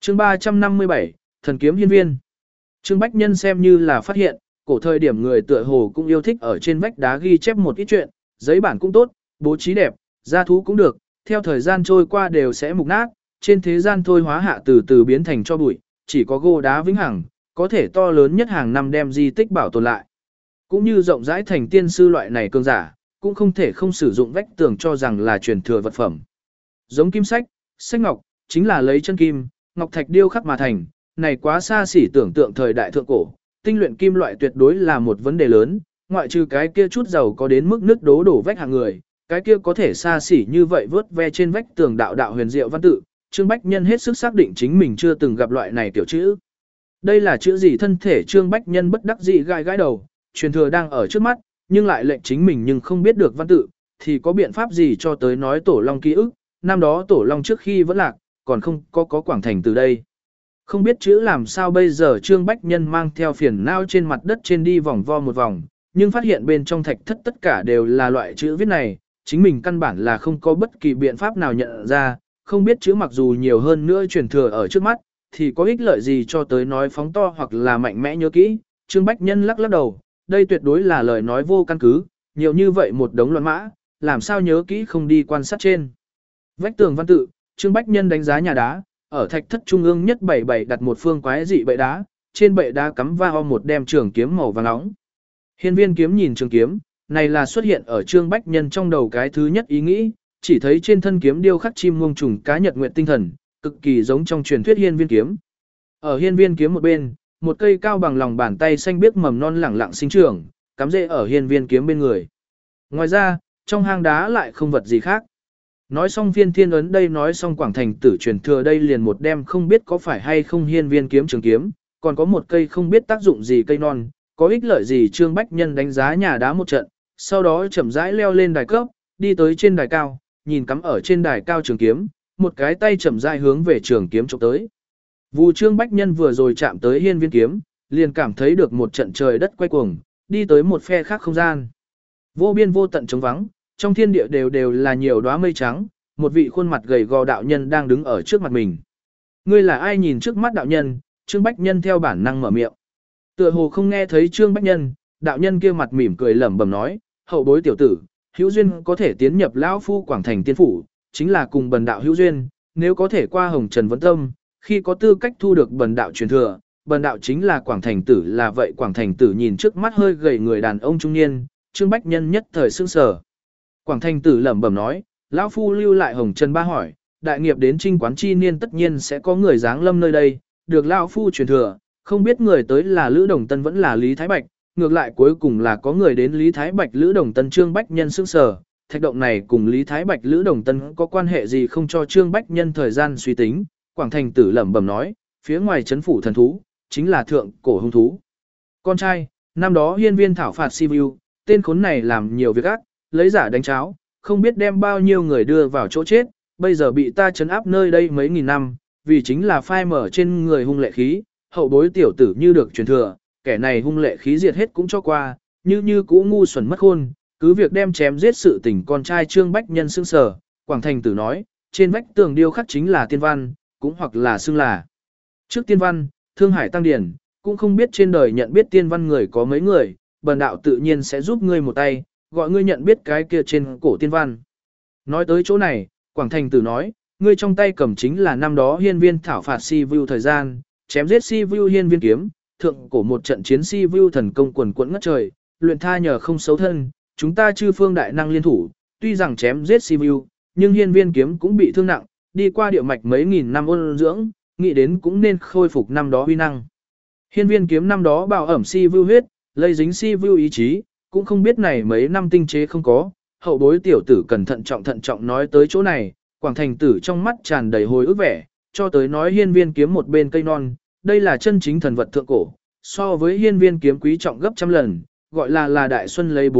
Chương 357, Thần kiếm hiên viên. Trương Bách Nhân xem như là phát hiện, cổ thời điểm người tựa hồ cũng yêu thích ở trên vách đá ghi chép một ít chuyện, giấy bản cũng tốt, bố trí đẹp, gia thú cũng được, theo thời gian trôi qua đều sẽ mục nát, trên thế gian thôi hóa hạ từ từ biến thành cho bụi, chỉ có gỗ đá vĩnh hằng, có thể to lớn nhất hàng năm đem di tích bảo tồn lại. Cũng như rộng rãi thành tiên sư loại này cường giả, cũng không thể không sử dụng vách tường cho rằng là truyền thừa vật phẩm. Giống kim sách, sách ngọc, chính là lấy chân kim, ngọc thạch điêu khắc mà thành, này quá xa xỉ tưởng tượng thời đại thượng cổ, tinh luyện kim loại tuyệt đối là một vấn đề lớn, ngoại trừ cái kia chút giàu có đến mức nứt đổ vách hàng người, cái kia có thể xa xỉ như vậy vớt ve trên vách tường đạo đạo huyền diệu văn tự, Trương Bách Nhân hết sức xác định chính mình chưa từng gặp loại này tiểu chữ. Đây là chữ gì thân thể Trương Bách Nhân bất đắc dĩ gãi đầu, truyền thừa đang ở trước mắt, nhưng lại lệnh chính mình nhưng không biết được văn tự, thì có biện pháp gì cho tới nói Tổ Long ký ức, năm đó Tổ Long trước khi vẫn lạc, còn không có Quảng Thành từ đây. Không biết chữ làm sao bây giờ Trương Bách Nhân mang theo phiền não trên mặt đất trên đi vòng vo một vòng, nhưng phát hiện bên trong thạch thất tất cả đều là loại chữ viết này, chính mình căn bản là không có bất kỳ biện pháp nào nhận ra, không biết chữ mặc dù nhiều hơn nữa truyền thừa ở trước mắt, thì có ích lợi gì cho tới nói phóng to hoặc là mạnh mẽ nhớ kỹ. Trương Bách Nhân lắc lắc đầu, đây tuyệt đối là lời nói vô căn cứ, nhiều như vậy một đống loạn mã, làm sao nhớ kỹ không đi quan sát trên. Vách tường văn tự, Trương Bách Nhân đánh giá nhà đá, ở thạch thất trung ương nhất bảy đặt một phương quái dị bệ đá, trên bệ đá cắm va một đem trường kiếm màu vàng nóng. Hiên viên kiếm nhìn trường kiếm, này là xuất hiện ở Trương Bách Nhân trong đầu cái thứ nhất ý nghĩ, chỉ thấy trên thân kiếm điêu khắc chim muông trùng cá nhật nguyện tinh thần, cực kỳ giống trong truyền thuyết hiên viên kiếm. Ở hiên viên kiếm một bên, một cây cao bằng lòng bàn tay xanh biếc mầm non lẳng lặng sinh trưởng, cắm rễ ở hiên viên kiếm bên người. Ngoài ra, trong hang đá lại không vật gì khác. Nói xong viên thiên ấn đây nói xong Quảng Thành tử truyền thừa đây liền một đem không biết có phải hay không hiên viên kiếm trường kiếm, còn có một cây không biết tác dụng gì cây non, có ích lợi gì Trương Bách Nhân đánh giá nhà đá một trận, sau đó chậm rãi leo lên đài cấp, đi tới trên đài cao, nhìn cắm ở trên đài cao trường kiếm, một cái tay chậm rãi hướng về trường kiếm chụp tới. Vụ Trương Bách Nhân vừa rồi chạm tới hiên viên kiếm, liền cảm thấy được một trận trời đất quay cuồng, đi tới một phe khác không gian. Vô biên vô tận trống vắng, trong thiên địa đều là nhiều đóa mây trắng, một vị khuôn mặt gầy gò đạo nhân đang đứng ở trước mặt mình. Ngươi là ai nhìn trước mắt đạo nhân? Trương Bách Nhân theo bản năng mở miệng. Tựa hồ không nghe thấy Trương Bách Nhân, đạo nhân kia mặt mỉm cười lẩm bẩm nói, hậu bối tiểu tử, hữu duyên có thể tiến nhập lão phu Quảng Thành tiên phủ, chính là cùng bần đạo hữu duyên, nếu có thể qua hồng trần vấn tâm, khi có tư cách thu được bần đạo truyền thừa, bần đạo chính là Quảng Thành tử là vậy. Quảng Thành tử nhìn trước mắt hơi gầy người đàn ông trung niên, Trương Bách Nhân nhất thời sững sờ. Quảng Thành tử lẩm bẩm nói, lão phu lưu lại hồng trần ba hỏi, đại nghiệp đến trinh quán chi niên tất nhiên sẽ có người giáng lâm nơi đây, được lão phu truyền thừa, không biết người tới là Lữ Đồng Tân vẫn là Lý Thái Bạch, ngược lại cuối cùng là có người đến Lý Thái Bạch Lữ Đồng Tân. Trương Bách Nhân sững sờ, thạch động này cùng Lý Thái Bạch Lữ Đồng Tân có quan hệ gì không cho Trương Bách Nhân thời gian suy tính. Quảng Thành tử lẩm bẩm nói, phía ngoài trấn phủ thần thú, chính là thượng cổ hung thú. Con trai, năm đó hiên viên thảo phạt Sibiu, tên khốn này làm nhiều việc ác, lấy giả đánh cháo, không biết đem bao nhiêu người đưa vào chỗ chết, bây giờ bị ta trấn áp nơi đây mấy nghìn năm, vì chính là phai mở trên người hung lệ khí, hậu bối tiểu tử như được truyền thừa, kẻ này hung lệ khí diệt hết cũng cho qua, như cũ ngu xuẩn mất khôn, cứ việc đem chém giết sự tình con trai. Trương Bách Nhân sững sờ, Quảng Thành tử nói, trên vách tường điêu khắc chính là tiên văn, cũng hoặc là xưng là trước tiên văn, Thương Hải Tăng Điển, cũng không biết trên đời nhận biết tiên văn người có mấy người, bần đạo tự nhiên sẽ giúp ngươi một tay, gọi ngươi nhận biết cái kia trên cổ tiên văn. Nói tới chỗ này, Quảng Thành tử nói, ngươi trong tay cầm chính là năm đó hiên viên thảo phạt Sibiu thời gian, chém giết Sibiu hiên viên kiếm, thượng cổ một trận chiến Sibiu thần công quần quẫn ngất trời, luyện tha nhờ không xấu thân, chúng ta chư phương đại năng liên thủ, tuy rằng chém giết Sibiu, nhưng hiên viên kiếm cũng bị thương nặng, đi qua địa mạch mấy nghìn năm ôn dưỡng, nghĩ đến cũng nên khôi phục năm đó uy năng. Hiên viên kiếm năm đó bào ẩm Sibiu huyết, lây dính Sibiu ý chí, cũng không biết này mấy năm tinh chế không có, hậu bối tiểu tử cần thận trọng nói tới chỗ này, Quảng Thành tử trong mắt tràn đầy hồi ức vẻ, cho tới nói hiên viên kiếm một bên cây non, đây là chân chính thần vật thượng cổ, so với hiên viên kiếm quý trọng gấp trăm lần, gọi là đại xuân lấy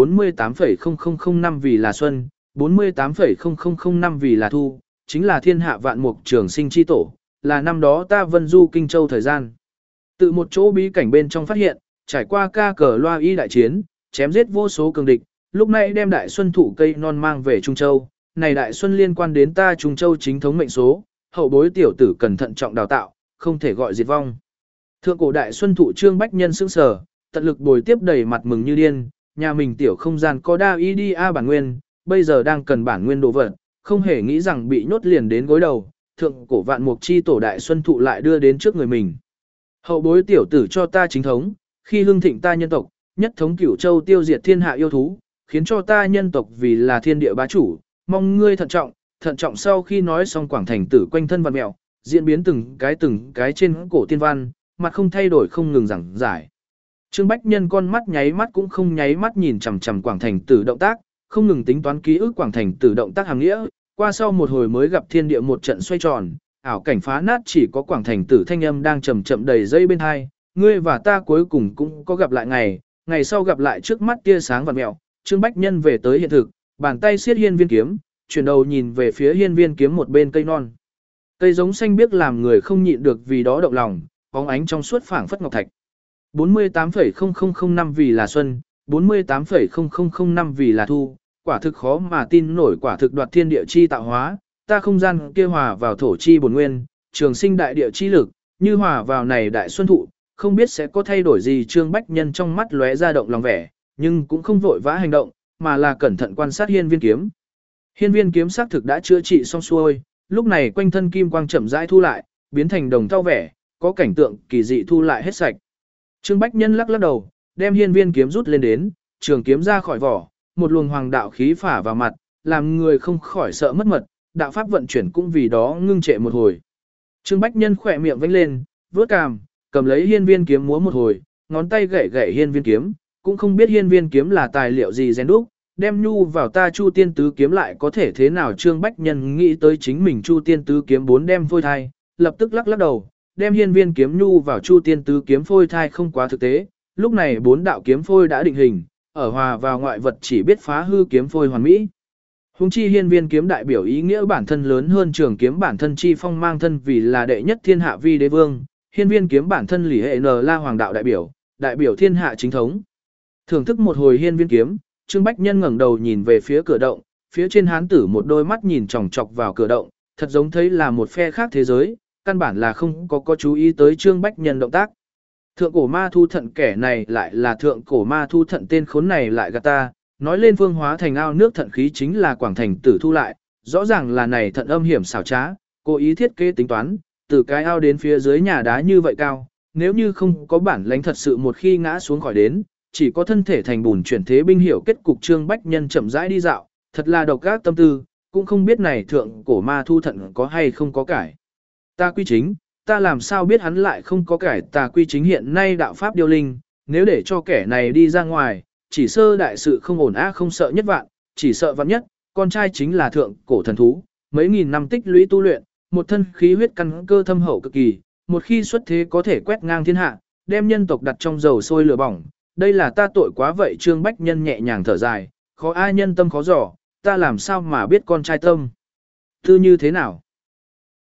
48,0005 năm vì là xuân, 48,0005 năm vì là thu, chính là thiên hạ vạn mục trường sinh chi tổ, là năm đó ta vân du Kinh Châu thời gian. Tự một chỗ bí cảnh bên trong phát hiện, trải qua ca cờ loa y đại chiến, chém giết vô số cường địch, lúc này đem đại xuân thủ cây non mang về Trung Châu, này đại xuân liên quan đến ta Trung Châu chính thống mệnh số, hậu bối tiểu tử cẩn thận trọng đào tạo, không thể gọi diệt vong. Thượng cổ đại xuân thụ Trương Bách Nhân sững sờ, tận lực bồi tiếp đầy mặt mừng như điên, nhà mình tiểu không gian có đa y đi a bản nguyên, bây giờ đang cần bản nguyên đồ vật, không hề nghĩ rằng bị nhốt liền đến gối đầu, thượng cổ vạn mục chi tổ đại xuân thụ lại đưa đến trước người mình. Hậu bối tiểu tử cho ta chính thống, khi hưng thịnh ta nhân tộc, nhất thống cửu châu tiêu diệt thiên hạ yêu thú, khiến cho ta nhân tộc vì là thiên địa bá chủ, mong ngươi thận trọng sau khi nói xong quảng thành tử quanh thân văn mẹo, diễn biến từng cái trên cổ tiên văn, mặt không thay đổi không ngừng giảng giải. Trương Bách Nhân con mắt nháy mắt cũng không nháy mắt nhìn chằm chằm quảng thành tử động tác, không ngừng tính toán ký ức quảng thành tử động tác hàm nghĩa, qua sau một hồi mới gặp thiên địa một trận xoay tròn, ảo cảnh phá nát chỉ có quảng thành tử thanh âm đang chậm chậm đầy dây bên hai, ngươi và ta cuối cùng cũng có gặp lại ngày sau gặp lại trước mắt tia sáng vặn mèo, Trương Bách Nhân về tới hiện thực, bàn tay siết hiên viên kiếm, chuyển đầu nhìn về phía hiên viên kiếm một bên cây non. Cây giống xanh biếc làm người không nhịn được vì đó động lòng, bóng ánh trong suốt phảng phất ngọc thạch. 48,0005 năm vì là xuân, 48,0005 năm vì là thu, quả thực khó mà tin nổi, quả thực đoạt thiên địa chi tạo hóa, ta không gian kia hòa vào thổ chi bổn nguyên, trường sinh đại địa chi lực, như hòa vào này đại xuân thụ, không biết sẽ có thay đổi gì. Trương Bách Nhân trong mắt lóe ra động lòng vẻ, nhưng cũng không vội vã hành động, mà là cẩn thận quan sát hiên viên kiếm. Hiên viên kiếm xác thực đã chữa trị xong xuôi, lúc này quanh thân kim quang chậm rãi thu lại, biến thành đồng thau vẻ, có cảnh tượng kỳ dị thu lại hết sạch. Trương Bách Nhân lắc lắc đầu, đem hiên viên kiếm rút lên đến, trường kiếm ra khỏi vỏ, một luồng hoàng đạo khí phả vào mặt, làm người không khỏi sợ mất mật, đạo pháp vận chuyển cũng vì đó ngưng trệ một hồi. Trương Bách Nhân khỏe miệng vênh lên, vớt cằm, cầm lấy hiên viên kiếm múa một hồi, ngón tay gảy gảy hiên viên kiếm, cũng không biết hiên viên kiếm là tài liệu gì rèn đúc, đem nhu vào ta Chu Tiên Tứ kiếm lại có thể thế nào. Trương Bách Nhân nghĩ tới chính mình Chu Tiên Tứ kiếm 4 đem phôi thai, lập tức lắc lắc đầu, đem hiên viên kiếm nhu vào Chu Tiên Tứ kiếm phôi thai không quá thực tế, lúc này 4 đạo kiếm phôi đã định hình, ở hòa vào ngoại vật chỉ biết phá hư kiếm phôi hoàn mỹ. Hùng chi hiên viên kiếm đại biểu ý nghĩa bản thân lớn hơn trường kiếm bản thân chi phong mang thân vì là đệ nhất thiên hạ vi đế vương, hiên viên kiếm bản thân lì hệ n la hoàng đạo đại biểu thiên hạ chính thống. Thưởng thức một hồi hiên viên kiếm, Trương Bách Nhân ngẩng đầu nhìn về phía cửa động, phía trên hán tử một đôi mắt nhìn chòng chọc vào cửa động, thật giống thấy là một phe khác thế giới, căn bản là không có chú ý tới Trương Bách Nhân động tác. Thượng cổ ma thu thận kẻ này lại là thượng cổ ma thu thận, tên khốn này lại gạt ta, nói lên phương hóa thành ao nước thận khí chính là quảng thành tử thu lại, rõ ràng là này thận âm hiểm xảo trá, cố ý thiết kế tính toán, từ cái ao đến phía dưới nhà đá như vậy cao, nếu như không có bản lãnh thật sự một khi ngã xuống khỏi đến, chỉ có thân thể thành bùn chuyển thế binh hiểu kết cục. Trương Bách Nhân chậm rãi đi dạo, thật là độc ác tâm tư, cũng không biết này thượng cổ ma thu thận có hay không có cải. Ta quy chính, ta làm sao biết hắn lại không có cải tà quy chính, hiện nay đạo pháp điêu linh, nếu để cho kẻ này đi ra ngoài, chỉ sơ đại sự không ổn không sợ nhất vạn, chỉ sợ vạn nhất, con trai chính là thượng cổ thần thú, mấy nghìn năm tích lũy tu luyện, một thân khí huyết căn cơ thâm hậu cực kỳ, một khi xuất thế có thể quét ngang thiên hạ, đem nhân tộc đặt trong dầu sôi lửa bỏng, đây là ta tội quá vậy. Trương Bách Nhân nhẹ nhàng thở dài, khó ai nhân tâm khó dò, ta làm sao mà biết con trai tâm tư như thế nào.